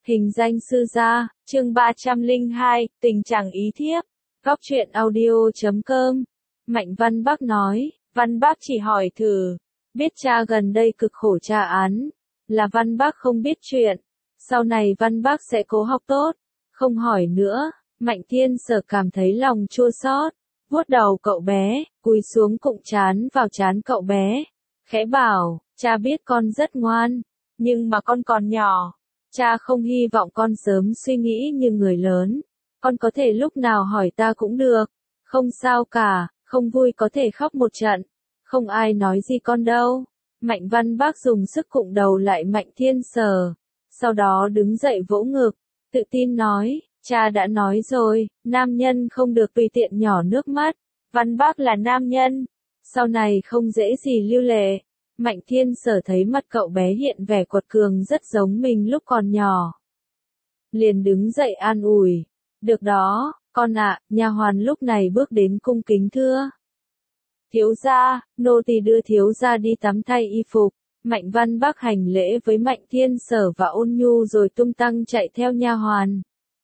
Hình danh sư gia, chương 302, tình chẳng ý thiếp. Góc truyện audio.com. Mạnh Văn Bác nói, Văn Bác chỉ hỏi thử, biết cha gần đây cực khổ tra án, là Văn Bác không biết chuyện, sau này Văn Bác sẽ cố học tốt, không hỏi nữa. Mạnh Thiên Sở cảm thấy lòng chua xót, vuốt đầu cậu bé, cúi xuống cụng trán vào trán cậu bé, khẽ bảo, cha biết con rất ngoan, nhưng mà con còn nhỏ. Cha không hy vọng con sớm suy nghĩ như người lớn. Con có thể lúc nào hỏi ta cũng được. Không sao cả, không vui có thể khóc một trận. Không ai nói gì con đâu. Mạnh Văn Bác dùng sức cụng đầu lại Mạnh Thiên Sở. Sau đó đứng dậy vỗ ngực, tự tin nói, cha đã nói rồi, nam nhân không được tùy tiện nhỏ nước mắt. Văn Bác là nam nhân, sau này không dễ gì lưu lệ. Mạnh Thiên Sở thấy mặt cậu bé hiện vẻ quật cường rất giống mình lúc còn nhỏ. Liền đứng dậy an ủi. Được đó, con ạ, nha hoàn lúc này bước đến cung kính thưa. Thiếu gia, nô tỳ đưa thiếu gia đi tắm thay y phục. Mạnh Văn Bác hành lễ với Mạnh Thiên Sở và Ôn Nhu rồi tung tăng chạy theo nha hoàn.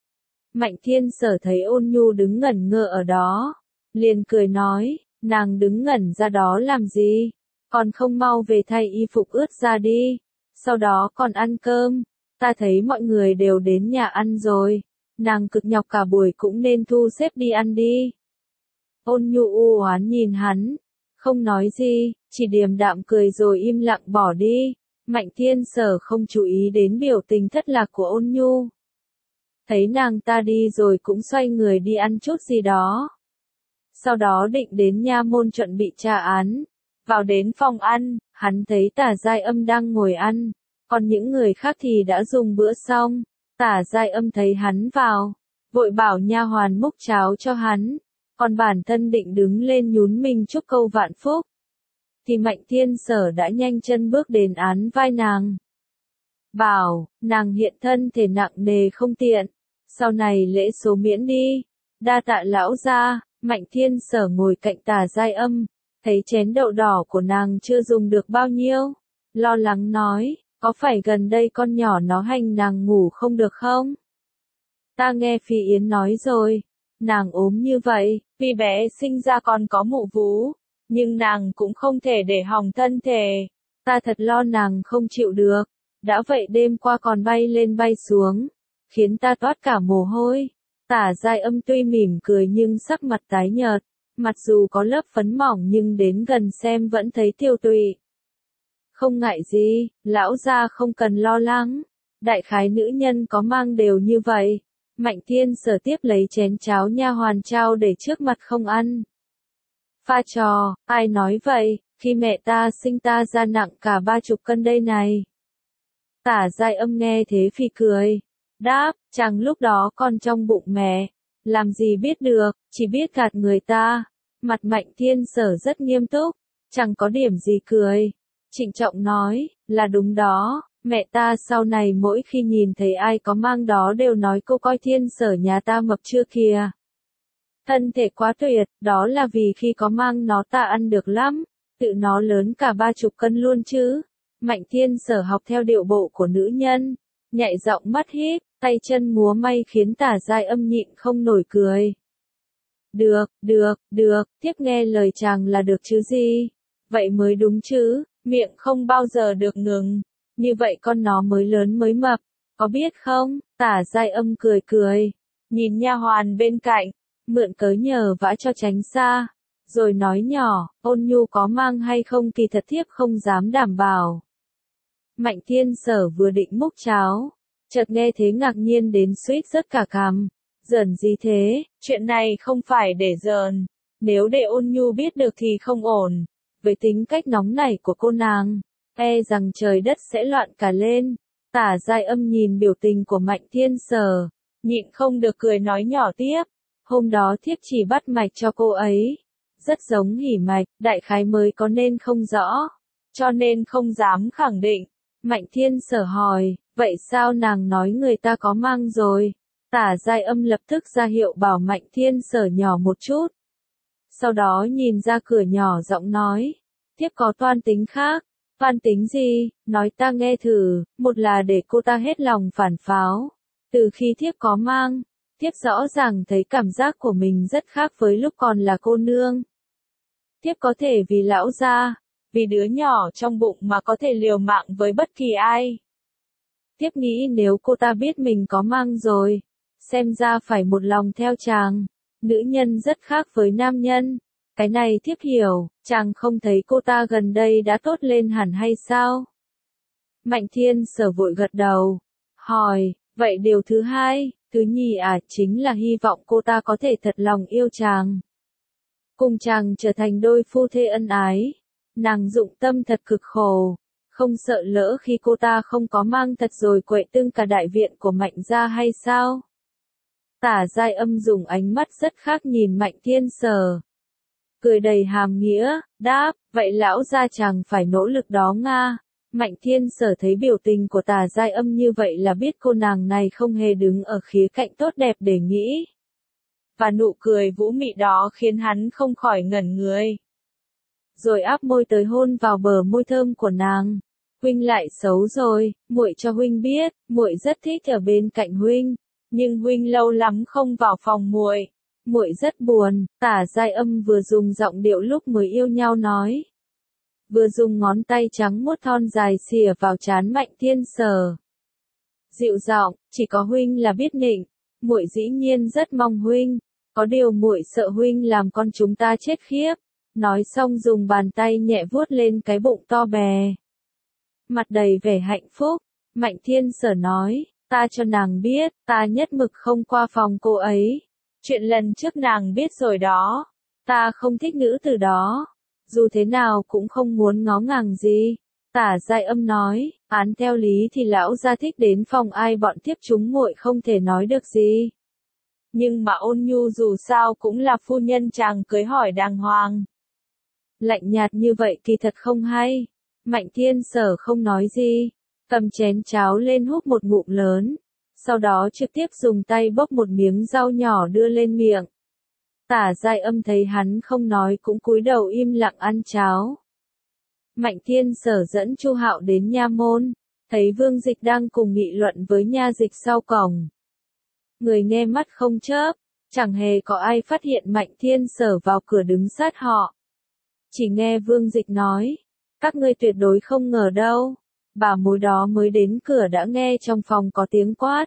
Mạnh Thiên Sở thấy Ôn Nhu đứng ngẩn ngơ ở đó, liền cười nói, nàng đứng ngẩn ra đó làm gì? Còn không mau về thay y phục ướt ra đi, sau đó còn ăn cơm, ta thấy mọi người đều đến nhà ăn rồi, nàng cực nhọc cả buổi cũng nên thu xếp đi ăn đi. Ôn Nhu u oán nhìn hắn, không nói gì, chỉ điềm đạm cười rồi im lặng bỏ đi. Mạnh Thiên Sở không chú ý đến biểu tình thất lạc của Ôn Nhu. Thấy nàng ta đi rồi cũng xoay người đi ăn chút gì đó. Sau đó định đến nha môn chuẩn bị tra án. Vào đến phòng ăn, hắn thấy Tả Giai Âm đang ngồi ăn, còn những người khác thì đã dùng bữa xong. Tả Giai Âm thấy hắn vào, vội bảo nha hoàn múc cháo cho hắn, còn bản thân định đứng lên nhún mình chúc câu vạn phúc. Thì Mạnh Thiên Sở đã nhanh chân bước đến án vai nàng. Bảo, nàng hiện thân thể nặng nề không tiện, sau này lễ số miễn đi. Đa tạ lão gia. Mạnh Thiên Sở ngồi cạnh Tả Giai Âm, thấy chén đậu đỏ của nàng chưa dùng được bao nhiêu, lo lắng nói, có phải gần đây con nhỏ nó hành nàng ngủ không được không? Ta nghe Phi Yến nói rồi, nàng ốm như vậy, vì bé sinh ra còn có mụ vú, nhưng nàng cũng không thể để hỏng thân thể, ta thật lo nàng không chịu được, đã vậy đêm qua còn bay lên bay xuống, khiến ta toát cả mồ hôi. Tả Giai Âm tuy mỉm cười nhưng sắc mặt tái nhợt, mặc dù có lớp phấn mỏng nhưng đến gần xem vẫn thấy tiêu tụy. Không ngại gì, lão gia không cần lo lắng, đại khái nữ nhân có mang đều như vậy. Mạnh Thiên Sở tiếp lấy chén cháo nha hoàn trao để trước mặt không ăn. Pha trò, ai nói vậy, khi mẹ ta sinh ta ra nặng cả 30 cân đây này. Tả Giai Âm nghe thế phì cười, đáp, chẳng lúc đó con trong bụng mẹ, làm gì biết được, chỉ biết gạt người ta. Mặt Mạnh Thiên Sở rất nghiêm túc, chẳng có điểm gì cười. Trịnh trọng nói, là đúng đó, mẹ ta sau này mỗi khi nhìn thấy ai có mang đó đều nói cô coi Thiên Sở nhà ta mập chưa kìa. Thân thể quá tuyệt, đó là vì khi có mang nó ta ăn được lắm, tự nó lớn cả 30 cân luôn chứ. Mạnh Thiên Sở học theo điệu bộ của nữ nhân, nhạy giọng mắt híp, tay chân múa may khiến Tả Giai Âm nhịn không nổi cười. Được, tiếp nghe lời chàng là được chứ gì. Vậy mới đúng chứ, miệng không bao giờ được ngừng. Như vậy con nó mới lớn mới mập, có biết không? Tả Giai Âm cười, nhìn nha hoàn bên cạnh, mượn cớ nhờ vả cho tránh xa. Rồi nói nhỏ, Ôn Nhu có mang hay không kỳ thật thiếp không dám đảm bảo. Mạnh Thiên Sở vừa định múc cháo, chợt nghe thế ngạc nhiên đến suýt rớt cả cằm. Giỡn gì thế, chuyện này không phải để giỡn, nếu để Ôn Nhu biết được thì không ổn. Với tính cách nóng nảy của cô nàng, e rằng trời đất sẽ loạn cả lên. Tả Giai Âm nhìn biểu tình của Mạnh Thiên Sở, nhịn không được cười nói nhỏ tiếp. Hôm đó thiếp chỉ bắt mạch cho cô ấy, rất giống hỉ mạch, đại khái mới có nên không rõ, cho nên không dám khẳng định. Mạnh Thiên Sở hỏi, vậy sao nàng nói người ta có mang rồi? Tả Giai Âm lập tức ra hiệu bảo Mạnh Thiên Sở nhỏ một chút. Sau đó nhìn ra cửa nhỏ giọng nói, thiếp có toan tính khác, Van tính gì, nói ta nghe thử, một là để cô ta hết lòng phản pháo. Từ khi thiếp có mang, thiếp rõ ràng thấy cảm giác của mình rất khác với lúc còn là cô nương. Thiếp có thể vì lão gia, vì đứa nhỏ trong bụng mà có thể liều mạng với bất kỳ ai. Thiếp nghĩ nếu cô ta biết mình có mang rồi, xem ra phải một lòng theo chàng. Nữ nhân rất khác với nam nhân. Cái này thiếp hiểu, chàng không thấy cô ta gần đây đã tốt lên hẳn hay sao? Mạnh Thiên Sở vội gật đầu, hỏi, vậy điều thứ hai, thứ nhì chính là hy vọng cô ta có thể thật lòng yêu chàng. Cùng chàng trở thành đôi phu thê ân ái. Nàng dụng tâm thật cực khổ, không sợ lỡ khi cô ta không có mang thật rồi quậy tưng cả đại viện của Mạnh gia hay sao? Tả Giai Âm dùng ánh mắt rất khác nhìn Mạnh Thiên Sở. Cười đầy hàm nghĩa, đáp, vậy lão gia chàng phải nỗ lực đó nga. Mạnh Thiên Sở thấy biểu tình của Tả Giai Âm như vậy là biết cô nàng này không hề đứng ở khía cạnh tốt đẹp để nghĩ. Và nụ cười vũ mị đó khiến hắn không khỏi ngẩn người. Rồi áp môi tới hôn vào bờ môi thơm của nàng. Huynh lại xấu rồi, muội cho huynh biết, muội rất thích ở bên cạnh huynh, nhưng huynh lâu lắm không vào phòng muội. Muội rất buồn, Tả Giai Âm vừa dùng giọng điệu lúc mới yêu nhau nói. Vừa dùng ngón tay trắng muốt thon dài xìa vào trán Mạnh Thiên Sở. Dịu giọng, chỉ có huynh là biết nịnh, muội dĩ nhiên rất mong huynh, có điều muội sợ huynh làm con chúng ta chết khiếp. Nói xong dùng bàn tay nhẹ vuốt lên cái bụng to bè. Mặt đầy vẻ hạnh phúc, Mạnh Thiên Sở nói, ta cho nàng biết, ta nhất mực không qua phòng cô ấy. Chuyện lần trước nàng biết rồi đó, ta không thích nữ từ đó. Dù thế nào cũng không muốn ngó ngàng gì. Tả Giai Âm nói, án theo lý thì lão gia thích đến phòng ai bọn thiếp chúng muội không thể nói được gì. Nhưng mà Ôn Nhu dù sao cũng là phu nhân chàng cưới hỏi đàng hoàng. Lạnh nhạt như vậy thì thật không hay. Mạnh Thiên Sở không nói gì, cầm chén cháo lên húp một ngụm lớn, sau đó trực tiếp dùng tay bốc một miếng rau nhỏ đưa lên miệng. Tả Giai Âm thấy hắn không nói cũng cúi đầu im lặng ăn cháo. Mạnh Thiên Sở dẫn Chu Hạo đến nha môn, thấy Vương Dịch đang cùng nghị luận với nha dịch sau cổng. Người nghe mắt không chớp, chẳng hề có ai phát hiện Mạnh Thiên Sở vào cửa đứng sát họ. Chỉ nghe Vương Dịch nói, các ngươi tuyệt đối không ngờ đâu, bà mối đó mới đến cửa đã nghe trong phòng có tiếng quát.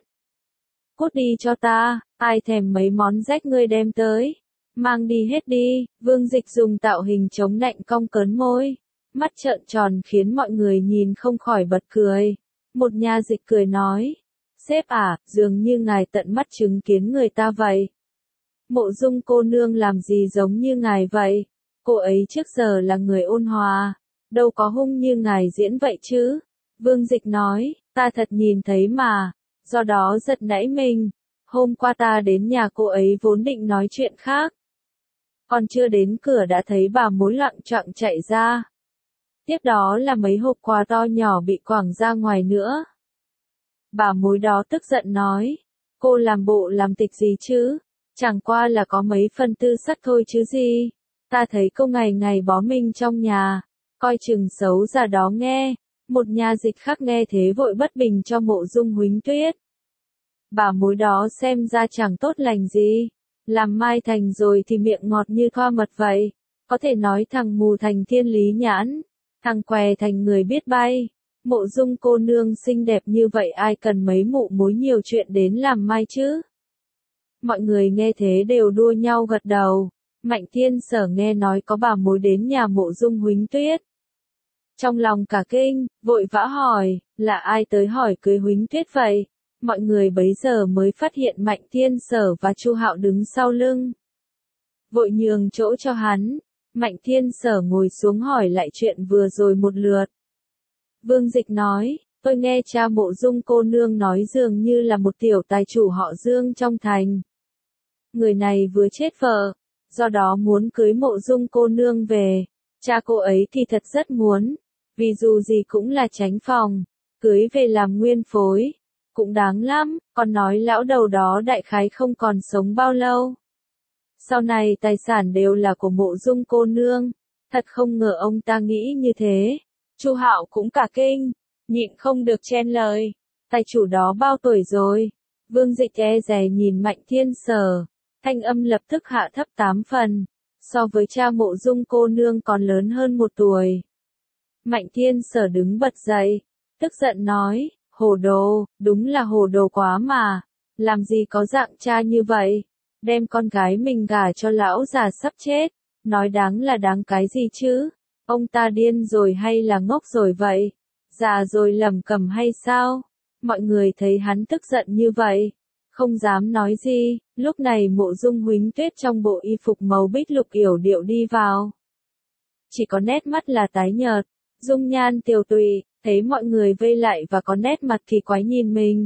Cút đi cho ta, ai thèm mấy món rách ngươi đem tới, mang đi hết đi. Vương Dịch dùng tạo hình chống nạnh cong cớn môi, mắt trợn tròn khiến mọi người nhìn không khỏi bật cười. Một nha dịch cười nói, sếp dường như ngài tận mắt chứng kiến người ta vậy. Mộ Dung cô nương làm gì giống như ngài vậy? Cô ấy trước giờ là người ôn hòa, đâu có hung như ngài diễn vậy chứ. Vương Dịch nói, ta thật nhìn thấy mà, do đó giật nảy mình. Hôm qua ta đến nhà cô ấy vốn định nói chuyện khác. Còn chưa đến cửa đã thấy bà mối loạng choạng chạy ra. Tiếp đó là mấy hộp quà to nhỏ bị quẳng ra ngoài nữa. Bà mối đó tức giận nói, cô làm bộ làm tịch gì chứ, chẳng qua là có mấy phần tư sắc thôi chứ gì. Ta thấy cô ngày ngày bó mình trong nhà, coi chừng xấu ra đó nghe. Một nha dịch khác nghe thế vội bất bình cho Mộ Dung Huỳnh Tuyết. Bà mối đó xem ra chẳng tốt lành gì, làm mai thành rồi thì miệng ngọt như thoa mật vậy, có thể nói thằng mù thành thiên lý nhãn, thằng què thành người biết bay. Mộ Dung cô nương xinh đẹp như vậy ai cần mấy mụ mối nhiều chuyện đến làm mai chứ. Mọi người nghe thế đều đua nhau gật đầu. Mạnh Thiên Sở nghe nói có bà mối đến nhà Mộ Dung Huỳnh Tuyết. Trong lòng cả kinh, vội vã hỏi, là ai tới hỏi cưới Huỳnh Tuyết vậy? Mọi người bấy giờ mới phát hiện Mạnh Thiên Sở và Chu Hạo đứng sau lưng. Vội nhường chỗ cho hắn, Mạnh Thiên Sở ngồi xuống hỏi lại chuyện vừa rồi một lượt. Vương Dịch nói, tôi nghe cha Mộ Dung cô nương nói dường như là một tiểu tài chủ họ Dương trong thành. Người này vừa chết vợ, do đó muốn cưới Mộ Dung cô nương về. Cha cô ấy thì thật rất muốn, vì dù gì cũng là chánh phòng, cưới về làm nguyên phối, cũng đáng lắm, còn nói lão đầu đó đại khái không còn sống bao lâu. Sau này tài sản đều là của Mộ Dung cô nương, thật không ngờ ông ta nghĩ như thế. Chu Hạo cũng cả kinh, nhịn không được chen lời. Tài chủ đó bao tuổi rồi? Vương Dịch e dè nhìn Mạnh Thiên Sở, thanh âm lập tức hạ thấp 8 phần, so với cha Mộ Dung cô nương còn lớn hơn 1 tuổi. Mạnh Thiên Sở đứng bật dậy, tức giận nói, hồ đồ, đúng là hồ đồ quá mà, làm gì có dạng cha như vậy, đem con gái mình gả cho lão già sắp chết, nói đáng là đáng cái gì chứ, ông ta điên rồi hay là ngốc rồi vậy, già rồi lẩm cẩm hay sao? Mọi người thấy hắn tức giận như vậy, không dám nói gì, lúc này Mộ Dung Huỳnh Tuyết trong bộ y phục màu bích lục yểu điệu đi vào. Chỉ có nét mắt là tái nhợt, dung nhan tiều tụy, thấy mọi người vây lại và có nét mặt kỳ quái nhìn mình.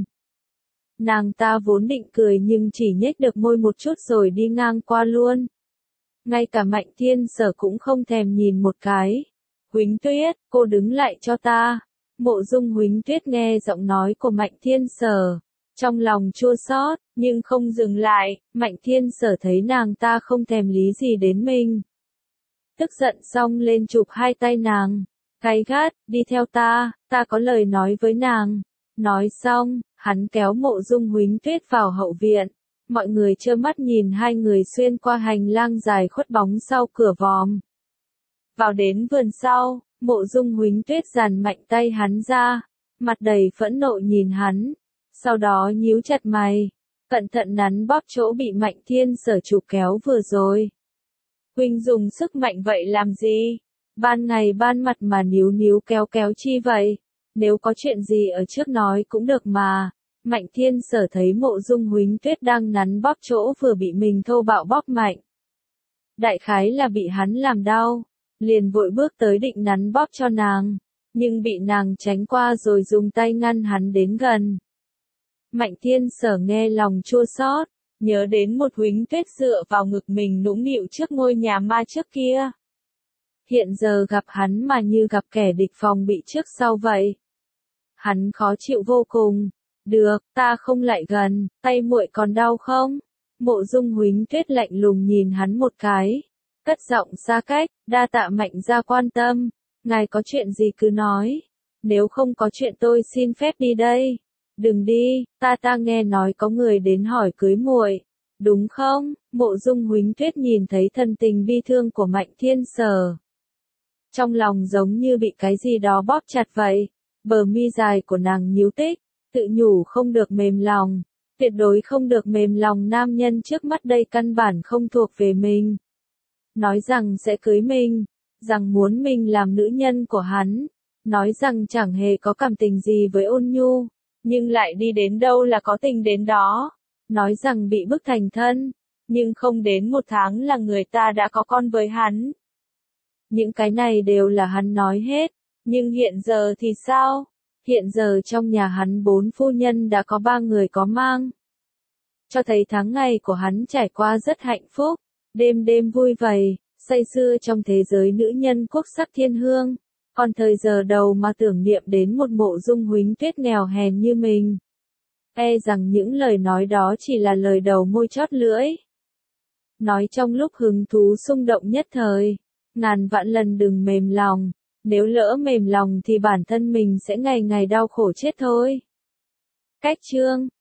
Nàng ta vốn định cười nhưng chỉ nhếch được môi một chút rồi đi ngang qua luôn. Ngay cả Mạnh Thiên Sở cũng không thèm nhìn một cái. Huỳnh Tuyết, cô đứng lại cho ta. Mộ Dung Huỳnh Tuyết nghe giọng nói của Mạnh Thiên Sở, trong lòng chua xót, nhưng không dừng lại, Mạnh Thiên Sở thấy nàng ta không thèm lý gì đến mình. Tức giận xong lên chụp hai tay nàng, gay gắt, đi theo ta có lời nói với nàng. Nói xong, hắn kéo Mộ Dung Huỳnh Tuyết vào hậu viện. Mọi người trơ mắt nhìn hai người xuyên qua hành lang dài khuất bóng sau cửa vòm. Vào đến vườn sau, Mộ Dung Huỳnh Tuyết giằng mạnh tay hắn ra, mặt đầy phẫn nộ nhìn hắn, sau đó nhíu chặt mày, cẩn thận nắn bóp chỗ bị Mạnh Thiên Sở chụp kéo vừa rồi. Huynh dùng sức mạnh vậy làm gì? Ban ngày ban mặt mà níu níu kéo kéo chi vậy? Nếu có chuyện gì ở trước nói cũng được mà. Mạnh Thiên Sở thấy Mộ Dung Huỳnh Tuyết đang nắn bóp chỗ vừa bị mình thô bạo bóp mạnh. Đại khái là bị hắn làm đau, liền vội bước tới định nắn bóp cho nàng, nhưng bị nàng tránh qua rồi dùng tay ngăn hắn đến gần. Mạnh Thiên Sở nghe lòng chua xót, nhớ đến một Huỳnh Tuyết dựa vào ngực mình nũng nịu trước ngôi nhà ma trước kia. Hiện giờ gặp hắn mà như gặp kẻ địch phòng bị trước sau vậy. Hắn khó chịu vô cùng. Được, ta không lại gần, tay muội còn đau không? Mộ Dung Huỳnh Tuyết lạnh lùng nhìn hắn một cái, cất giọng xa cách, đa tạ Mạnh gia quan tâm, ngài có chuyện gì cứ nói, nếu không có chuyện tôi xin phép đi đây. Đừng đi, ta nghe nói có người đến hỏi cưới muội, đúng không? Mộ Dung Huỳnh Tuyết nhìn thấy thân tình bi thương của Mạnh Thiên Sở, trong lòng giống như bị cái gì đó bóp chặt vậy, bờ mi dài của nàng nhíu tích, tự nhủ không được mềm lòng, tuyệt đối không được mềm lòng, nam nhân trước mắt đây căn bản không thuộc về mình. Nói rằng sẽ cưới mình, rằng muốn mình làm nữ nhân của hắn, nói rằng chẳng hề có cảm tình gì với Ôn Nhu, nhưng lại đi đến đâu là có tình đến đó. Nói rằng bị bức thành thân, nhưng không đến 1 tháng là người ta đã có con với hắn. Những cái này đều là hắn nói hết, nhưng hiện giờ thì sao? Hiện giờ trong nhà hắn 4 phu nhân đã có 3 người có mang. Cho thấy tháng ngày của hắn trải qua rất hạnh phúc, đêm đêm vui vầy, say sưa trong thế giới nữ nhân quốc sắc thiên hương. Còn thời giờ đầu mà tưởng niệm đến một Mộ Dung Huỳnh Tuyết nghèo hèn như mình. E rằng những lời nói đó chỉ là lời đầu môi chót lưỡi. Nói trong lúc hứng thú xung động nhất thời, ngàn vạn lần đừng mềm lòng. Nếu lỡ mềm lòng thì bản thân mình sẽ ngày ngày đau khổ chết thôi. Cách chương